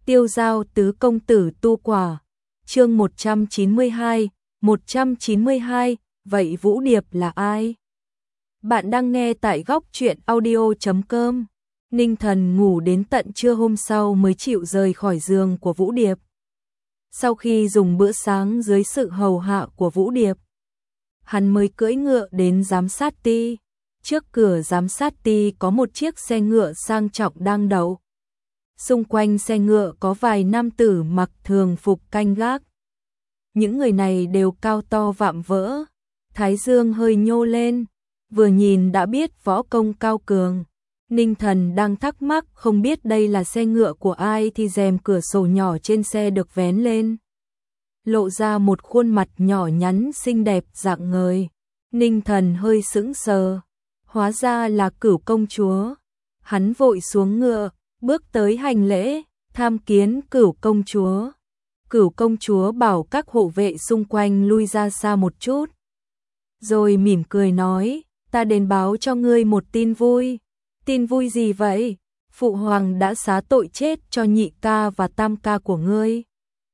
Tiêu giao tứ công tử tu quả. Chương 192, vậy Vũ Điệp là ai? Bạn đang nghe tại góc truyện audio.com. Ninh Thần ngủ đến tận trưa hôm sau mới chịu rời khỏi giường của Vũ Điệp. Sau khi dùng bữa sáng dưới sự hầu hạ của Vũ Điệp, hắn mới cưỡi ngựa đến giám sát ty. Trước cửa giám sát ty có một chiếc xe ngựa sang trọng đang đậu. Xung quanh xe ngựa có vài nam tử mặc thường phục canh gác. Những người này đều cao to vạm vỡ, thái dương hơi nhô lên, vừa nhìn đã biết võ công cao cường. Ninh Thần đang thắc mắc không biết đây là xe ngựa của ai thì rèm cửa sổ nhỏ trên xe được vén lên, lộ ra một khuôn mặt nhỏ nhắn xinh đẹp rạng ngời. Ninh Thần hơi sững sờ, hóa ra là Cửu công chúa. Hắn vội xuống ngựa, bước tới hành lễ, tham kiến Cửu công chúa. Cửu công chúa bảo các hộ vệ xung quanh lui ra xa một chút, rồi mỉm cười nói, ta đến báo cho ngươi một tin vui. Tin vui gì vậy? Phụ hoàng đã xá tội chết cho nhị ca và tam ca của ngươi,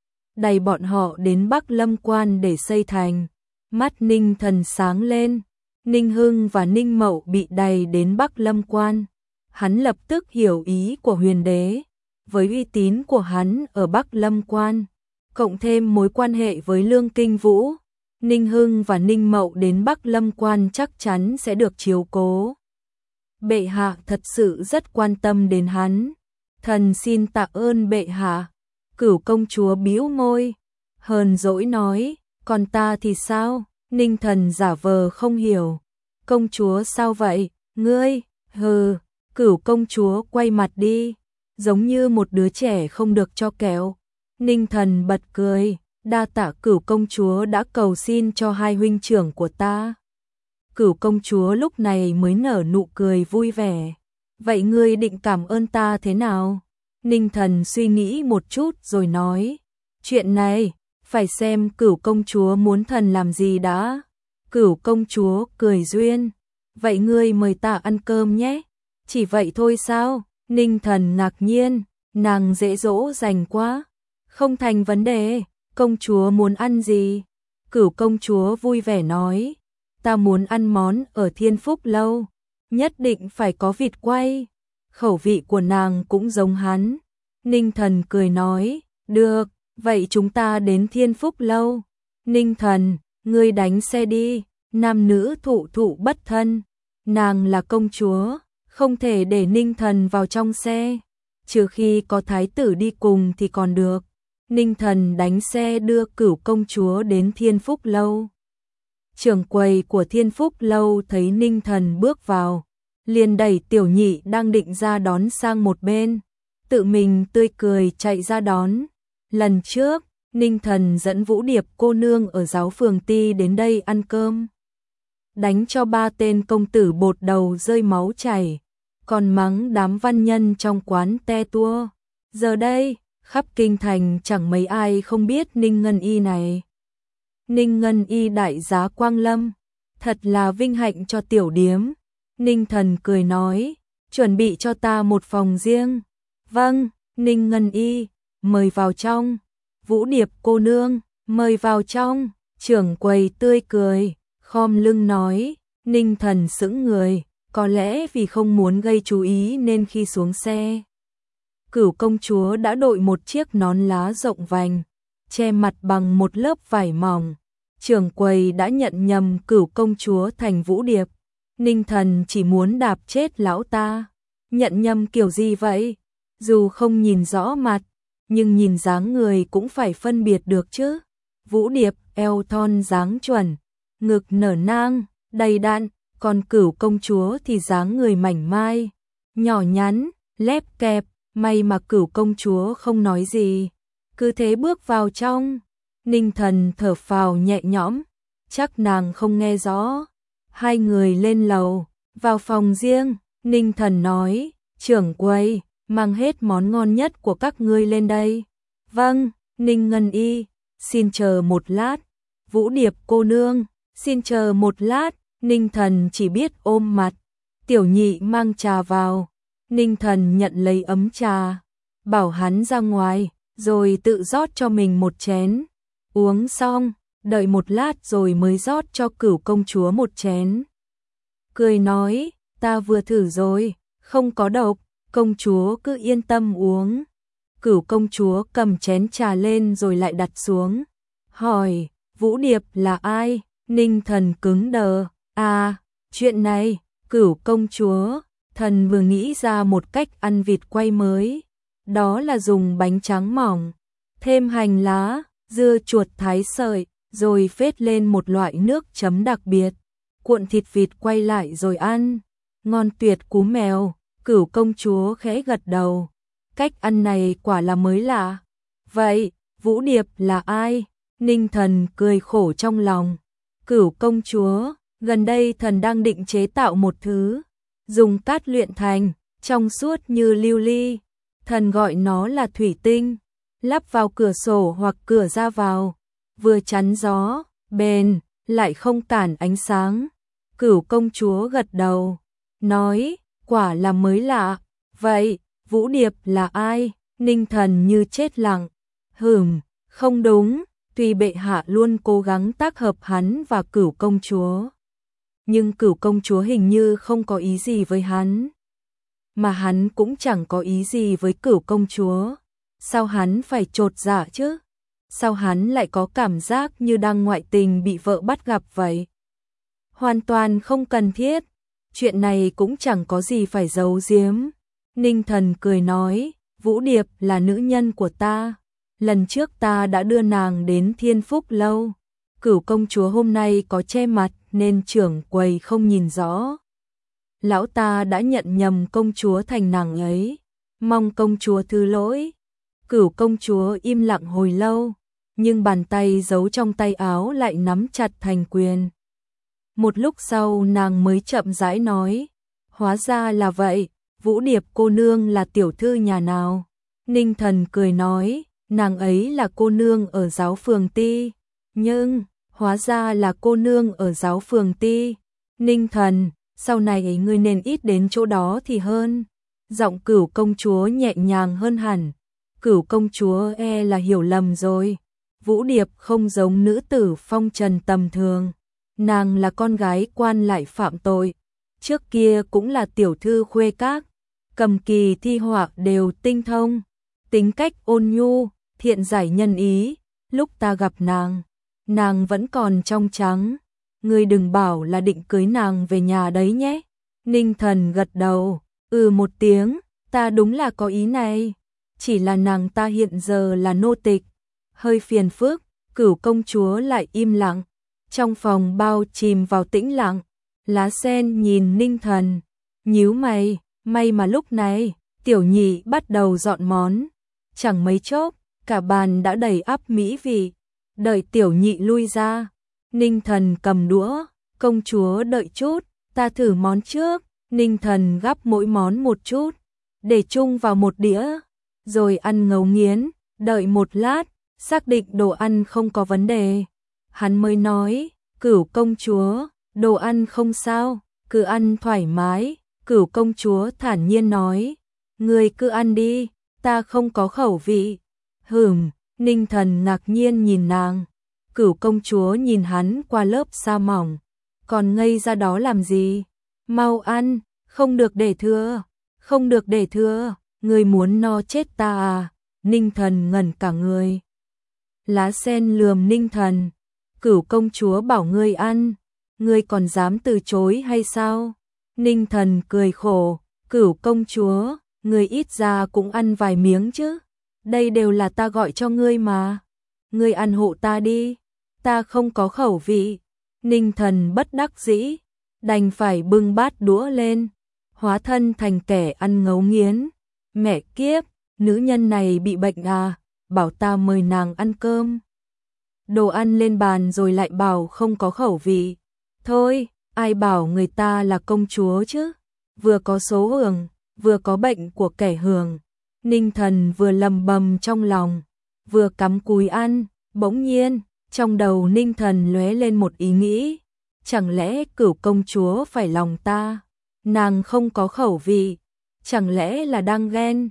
đẩy bọn họ đến Bắc Lâm Quan để xây thành. Mắt Ninh Thần sáng lên. Ninh Hưng và Ninh Mậu bị đày đến Bắc Lâm Quan. Hắn lập tức hiểu ý của Huyền đế. Với uy tín của hắn ở Bắc Lâm Quan, cộng thêm mối quan hệ với Lương Kinh Vũ, Ninh Hưng và Ninh Mậu đến Bắc Lâm Quan chắc chắn sẽ được chiếu cố. Bệ hạ thật sự rất quan tâm đến hắn. Thần xin tạ ơn bệ hạ. Cửu công chúa bĩu môi, hờn dỗi nói, còn ta thì sao? Ninh Thần giả vờ không hiểu. Công chúa sao vậy? Ngươi, hừ. Cửu công chúa quay mặt đi, giống như một đứa trẻ không được cho kẹo. Ninh Thần bật cười, đa tạ Cửu công chúa đã cầu xin cho hai huynh trưởng của ta. Cửu công chúa lúc này mới nở nụ cười vui vẻ. Vậy ngươi định cảm ơn ta thế nào? Ninh Thần suy nghĩ một chút rồi nói, chuyện này phải xem Cửu công chúa muốn thần làm gì đã. Cửu công chúa cười duyên, vậy ngươi mời ta ăn cơm nhé. Chỉ vậy thôi sao? Ninh Thần ngạc nhiên, nàng dễ dỗ dành quá. Không thành vấn đề, công chúa muốn ăn gì? Cửu công chúa vui vẻ nói, ta muốn ăn món ở Thiên Phúc Lâu, nhất định phải có vịt quay. Khẩu vị của nàng cũng giống hắn. Ninh Thần cười nói, được, vậy chúng ta đến Thiên Phúc Lâu. Ninh Thần, ngươi đánh xe đi, nam nữ thụ thụ bất thân. Nàng là công chúa, không thể để Ninh Thần vào trong xe, trừ khi có thái tử đi cùng thì còn được. Ninh Thần đánh xe đưa Cửu công chúa đến Thiên Phúc Lâu. Trưởng quầy của Thiên Phúc Lâu thấy Ninh Thần bước vào, liền đẩy Tiểu Nhị đang định ra đón sang một bên, tự mình tươi cười chạy ra đón. Lần trước, Ninh Thần dẫn Vũ Điệp cô nương ở Giáo Phường Ty đến đây ăn cơm, đánh cho 3 tên công tử bột đầu rơi máu chảy, còn mắng đám văn nhân trong quán te tua. Giờ đây, khắp kinh thành chẳng mấy ai không biết Ninh Ngân Y này. Ninh Ngân Y đại giá quang lâm, thật là vinh hạnh cho tiểu điếm. Ninh Thần cười nói, chuẩn bị cho ta một phòng riêng. Vâng, Ninh Ngân Y, mời vào trong. Vũ Điệp cô nương, mời vào trong. Trưởng quầy tươi cười, khom lưng nói. Ninh Thần sững người, có lẽ vì không muốn gây chú ý nên khi xuống xe, Cửu công chúa đã đội một chiếc nón lá rộng vành, che mặt bằng một lớp vải mỏng. Trưởng quầy đã nhận nhầm Cửu công chúa thành Vũ Điệp. Ninh Thần chỉ muốn đạp chết lão ta. Nhận nhầm kiểu gì vậy? Dù không nhìn rõ mặt, nhưng nhìn dáng người cũng phải phân biệt được chứ. Vũ Điệp eo thon dáng chuẩn, ngực nở nang, đầy đặn, còn Cửu công chúa thì dáng người mảnh mai, nhỏ nhắn, lép kẹp. May mà Cửu công chúa không nói gì, cứ thế bước vào trong. Ninh Thần thở phào nhẹ nhõm, chắc nàng không nghe rõ. Hai người lên lầu, vào phòng riêng. Ninh Thần nói, trưởng quầy, mang hết món ngon nhất của các ngươi lên đây. Vâng, Ninh Ngân Y, xin chờ một lát. Vũ Điệp cô nương, xin chờ một lát. Ninh Thần chỉ biết ôm mặt. Tiểu Nhị mang trà vào. Ninh Thần nhận lấy ấm trà, bảo hắn ra ngoài, rồi tự rót cho mình một chén. Uống xong, đợi một lát rồi mới rót cho Cửu công chúa một chén. Cười nói, ta vừa thử rồi, không có độc, công chúa cứ yên tâm uống. Cửu công chúa cầm chén trà lên rồi lại đặt xuống. Hỏi, Vũ Điệp là ai? Ninh Thần cứng đờ. À, chuyện này, Cửu công chúa, thần vừa nghĩ ra một cách ăn vịt quay mới. Đó là dùng bánh tráng mỏng, thêm hành lá, dưa chuột thái sợi, rồi phết lên một loại nước chấm đặc biệt. Cuộn thịt vịt quay lại rồi ăn. Ngon tuyệt cú mèo. Cửu công chúa khẽ gật đầu. Cách ăn này quả là mới lạ. Vậy, Vũ Điệp là ai? Ninh Thần cười khổ trong lòng. Cửu công chúa, gần đây thần đang định chế tạo một thứ, dùng cát luyện thành, trong suốt như lưu ly. Thần gọi nó là thủy tinh, lắp vào cửa sổ hoặc cửa ra vào, vừa chắn gió, bền, lại không cản ánh sáng. Cửu công chúa gật đầu, nói, quả là mới lạ. Vậy, Vũ Điệp là ai? Ninh Thần như chết lặng. Không đúng, tuy bệ hạ luôn cố gắng tác hợp hắn và Cửu công chúa, nhưng Cửu công chúa hình như không có ý gì với hắn, mà hắn cũng chẳng có ý gì với Cửu công chúa. Sao hắn phải chột dạ chứ? Sao hắn lại có cảm giác như đang ngoại tình bị vợ bắt gặp vậy? Hoàn toàn không cần thiết, chuyện này cũng chẳng có gì phải giấu giếm. Ninh Thần cười nói, Vũ Điệp là nữ nhân của ta. Lần trước ta đã đưa nàng đến Thiên Phúc lâu. Cửu công chúa hôm nay có che mặt nên trưởng quầy không nhìn rõ. Lão ta đã nhận nhầm công chúa thành nàng ấy. Mong công chúa thứ lỗi. Cửu công chúa im lặng hồi lâu, nhưng bàn tay giấu trong tay áo lại nắm chặt thành quyền. Một lúc sau nàng mới chậm rãi nói, hóa ra là vậy, Vũ Điệp cô nương là tiểu thư nhà nào? Ninh Thần cười nói, nàng ấy là cô nương ở giáo phường Ti. Nhưng, hóa ra là cô nương ở giáo phường Ti. Ninh Thần, sau này ngươi nên ít đến chỗ đó thì hơn. Giọng Cửu công chúa nhẹ nhàng hơn hẳn. Cửu công chúa là hiểu lầm rồi. Vũ Điệp không giống nữ tử phong trần tầm thường. Nàng là con gái quan lại phạm tội. Trước kia cũng là tiểu thư khuê các. Cầm kỳ thi họa đều tinh thông. Tính cách ôn nhu, thiện giải nhân ý. Lúc ta gặp nàng vẫn còn trong trắng. Ngươi đừng bảo là định cưới nàng về nhà đấy nhé. Ninh Thần gật đầu, một tiếng, ta đúng là có ý này. Chỉ là nàng ta hiện giờ là nô tịch. Hơi phiền phức. Cửu công chúa lại im lặng. Trong phòng bao chìm vào tĩnh lặng. Lá sen nhìn Ninh Thần, nhíu mày, may mà lúc này, tiểu nhị bắt đầu dọn món. Chẳng mấy chốc, cả bàn đã đầy ắp mỹ vị. Đợi tiểu nhị lui ra, Ninh Thần cầm đũa, công chúa đợi chút, ta thử món trước. Ninh Thần gắp mỗi món một chút, để chung vào một đĩa, rồi ăn ngấu nghiến, đợi một lát, xác định đồ ăn không có vấn đề. Hắn mới nói, Cửu công chúa, đồ ăn không sao, cứ ăn thoải mái. Cửu công chúa thản nhiên nói, ngươi cứ ăn đi, ta không có khẩu vị. Ninh Thần ngạc nhiên nhìn nàng. Cửu công chúa nhìn hắn qua lớp sa mỏng, còn ngây ra đó làm gì? Mau ăn, không được để thừa, không được để thừa, ngươi muốn no chết ta à? Ninh Thần ngẩn cả người. Lá sen lườm Ninh Thần, Cửu công chúa bảo ngươi ăn, ngươi còn dám từ chối hay sao? Ninh Thần cười khổ, Cửu công chúa, ngươi ít ra cũng ăn vài miếng chứ, đây đều là ta gọi cho ngươi mà, ngươi ăn hộ ta đi, ta không có khẩu vị. Ninh Thần bất đắc dĩ, đành phải bưng bát đũa lên, hóa thân thành kẻ ăn ngấu nghiến. Mẹ kiếp, nữ nhân này bị bệnh à, bảo ta mời nàng ăn cơm. Đồ ăn lên bàn rồi lại bảo không có khẩu vị. Thôi, ai bảo người ta là công chúa chứ, vừa có số hưởng, vừa có bệnh của kẻ hưởng. Ninh Thần vừa lầm bầm trong lòng, vừa cắm cúi ăn, bỗng nhiên, trong đầu Ninh Thần lóe lên một ý nghĩ, chẳng lẽ Cửu công chúa phải lòng ta, nàng không có khẩu vị, chẳng lẽ là đang ghen?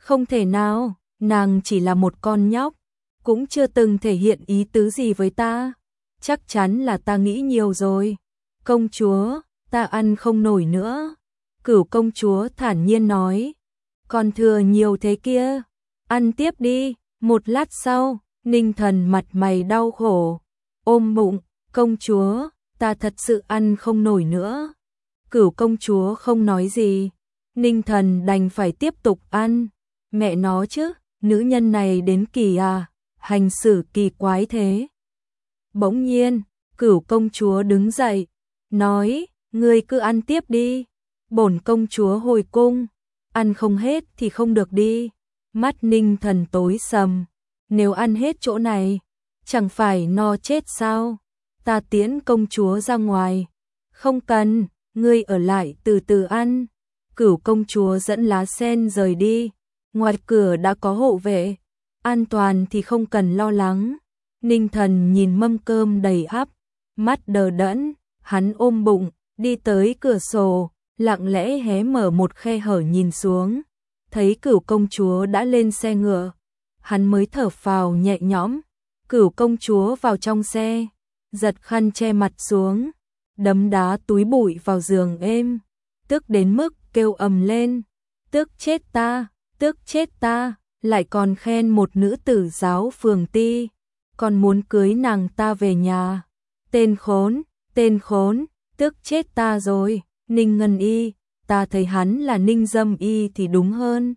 Không thể nào, nàng chỉ là một con nhóc, cũng chưa từng thể hiện ý tứ gì với ta. Chắc chắn là ta nghĩ nhiều rồi. Công chúa, ta ăn không nổi nữa. Cửu công chúa thản nhiên nói. Còn thừa nhiều thế kia, ăn tiếp đi. Một lát sau, Ninh Thần mặt mày đau khổ, ôm bụng, công chúa, ta thật sự ăn không nổi nữa. Cửu công chúa không nói gì, Ninh Thần đành phải tiếp tục ăn. Mẹ nó chứ, nữ nhân này đến kỳ à, hành xử kỳ quái thế. Bỗng nhiên, Cửu công chúa đứng dậy, nói, ngươi cứ ăn tiếp đi. Bổn công chúa hồi cung, ăn không hết thì không được đi. Mắt Ninh Thần tối sầm, nếu ăn hết chỗ này, chẳng phải no chết sao? Ta tiễn công chúa ra ngoài. Không cần, ngươi ở lại từ từ ăn. Cửu công chúa dẫn Lá Sen rời đi. Ngoài cửa đã có hộ vệ, an toàn thì không cần lo lắng. Ninh Thần nhìn mâm cơm đầy ắp, mắt đờ đẫn, hắn ôm bụng, đi tới cửa sổ, lặng lẽ hé mở một khe hở nhìn xuống. Thấy Cửu công chúa đã lên xe ngựa, hắn mới thở phào nhẹ nhõm. Cửu công chúa vào trong xe, giật khăn che mặt xuống, đấm đá túi bụi vào giường êm, tức đến mức kêu ầm lên, tức chết ta, lại còn khen một nữ tử giáo phường ti, còn muốn cưới nàng ta về nhà. Tên khốn, tức chết ta rồi. Ninh Ngân Y, ta thấy hắn là Ninh Dâm Y thì đúng hơn.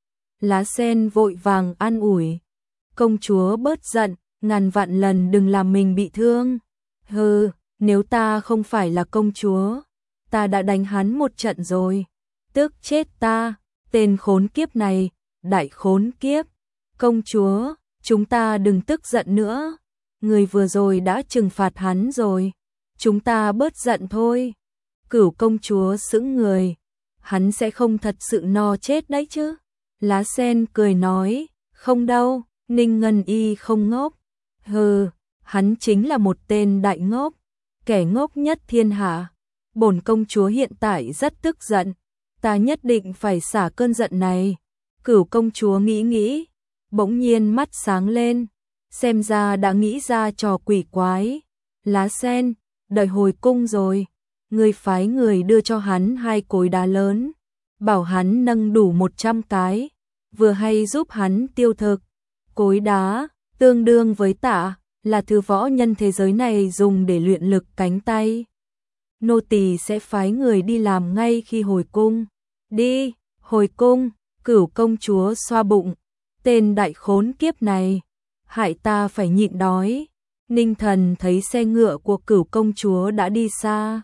Lá Sen vội vàng an ủi, công chúa bớt giận, ngàn vạn lần đừng làm mình bị thương. Hừ, nếu ta không phải là công chúa, ta đã đánh hắn một trận rồi. Tức chết ta, tên khốn kiếp này, đại khốn kiếp. Công chúa, chúng ta đừng tức giận nữa. Người vừa rồi đã trừng phạt hắn rồi, chúng ta bớt giận thôi. Cửu công chúa sững người, hắn sẽ không thật sự no chết đấy chứ. Lá Sen cười nói, không đâu, Ninh Ngân Y không ngốc. Hừ, hắn chính là một tên đại ngốc, kẻ ngốc nhất thiên hạ. Bổn công chúa hiện tại rất tức giận, ta nhất định phải xả cơn giận này. Cửu công chúa nghĩ, bỗng nhiên mắt sáng lên, xem ra đã nghĩ ra trò quỷ quái. Lá Sen, đợi hồi cung rồi, ngươi phái người đưa cho hắn 2 cối đá lớn, bảo hắn nâng đủ 100 cái, vừa hay giúp hắn tiêu thực. Cối đá, tương đương với tạ, là thứ võ nhân thế giới này dùng để luyện lực cánh tay. Nô tỳ sẽ phái người đi làm ngay khi hồi cung. Đi, hồi cung. Cửu công chúa xoa bụng, tên đại khốn kiếp này, hại ta phải nhịn đói. Ninh Thần thấy xe ngựa của Cửu công chúa đã đi xa,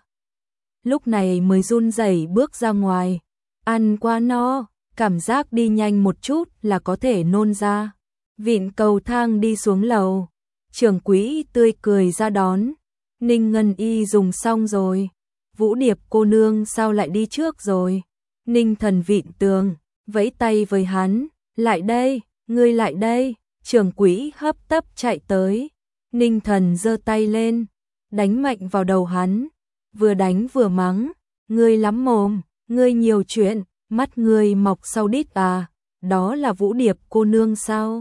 lúc này mới run rẩy bước ra ngoài. Ăn quá no, cảm giác đi nhanh một chút là có thể nôn ra. Vịn cầu thang đi xuống lầu, trưởng quỹ tươi cười ra đón. Ninh Ngân Y dùng xong rồi, Vũ Điệp cô nương sao lại đi trước rồi? Ninh Thần vịn tường, vẫy tay với hắn, lại đây, ngươi lại đây. Trưởng quỹ hấp tấp chạy tới, Ninh Thần giơ tay lên, đánh mạnh vào đầu hắn, vừa đánh vừa mắng, ngươi lắm mồm, ngươi nhiều chuyện, mắt ngươi mọc sau đít à, đó là Vũ Điệp cô nương sao?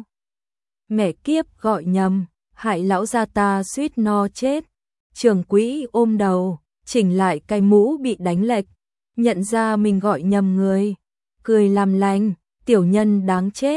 Mẹ kiếp gọi nhầm, hại lão gia ta suýt no chết. Trưởng quỹ ôm đầu, chỉnh lại cái mũ bị đánh lệch, nhận ra mình gọi nhầm người, cười làm lành, tiểu nhân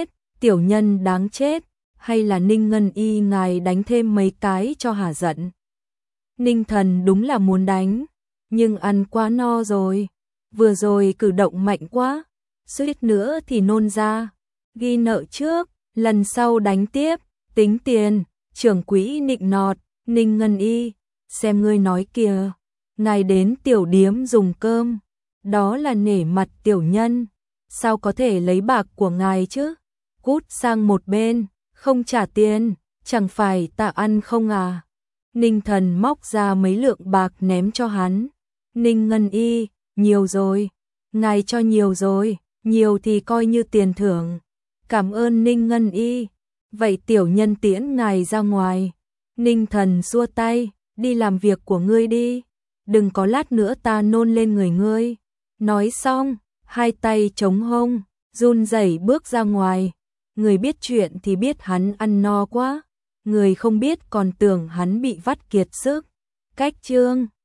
đáng chết, hay là Ninh Ngân Y ngài đánh thêm mấy cái cho hả giận. Ninh Thần đúng là muốn đánh, nhưng ăn quá no rồi, vừa rồi cử động mạnh quá, suýt nữa thì nôn ra. Ghi nợ trước, lần sau đánh tiếp, tính tiền. Trưởng quỹ nịnh nọt, Ninh Ngân Y, xem ngươi nói kìa, ngài đến tiểu điếm dùng cơm, đó là nể mặt tiểu nhân, sao có thể lấy bạc của ngài chứ? Cút sang một bên, không trả tiền, chẳng phải ta ăn không à? Ninh Thần móc ra mấy lượng bạc ném cho hắn. Ninh Ngân Y, nhiều rồi, ngài cho nhiều rồi, nhiều thì coi như tiền thưởng. Cảm ơn Ninh Ngân Y, vậy tiểu nhân tiễn ngài ra ngoài. Ninh Thần xua tay, đi làm việc của ngươi đi, đừng có lát nữa ta nôn lên người ngươi. Nói xong, hai tay chống hông, run rẩy bước ra ngoài. Người biết chuyện thì biết hắn ăn no quá, người không biết còn tưởng hắn bị vắt kiệt sức. Cách chương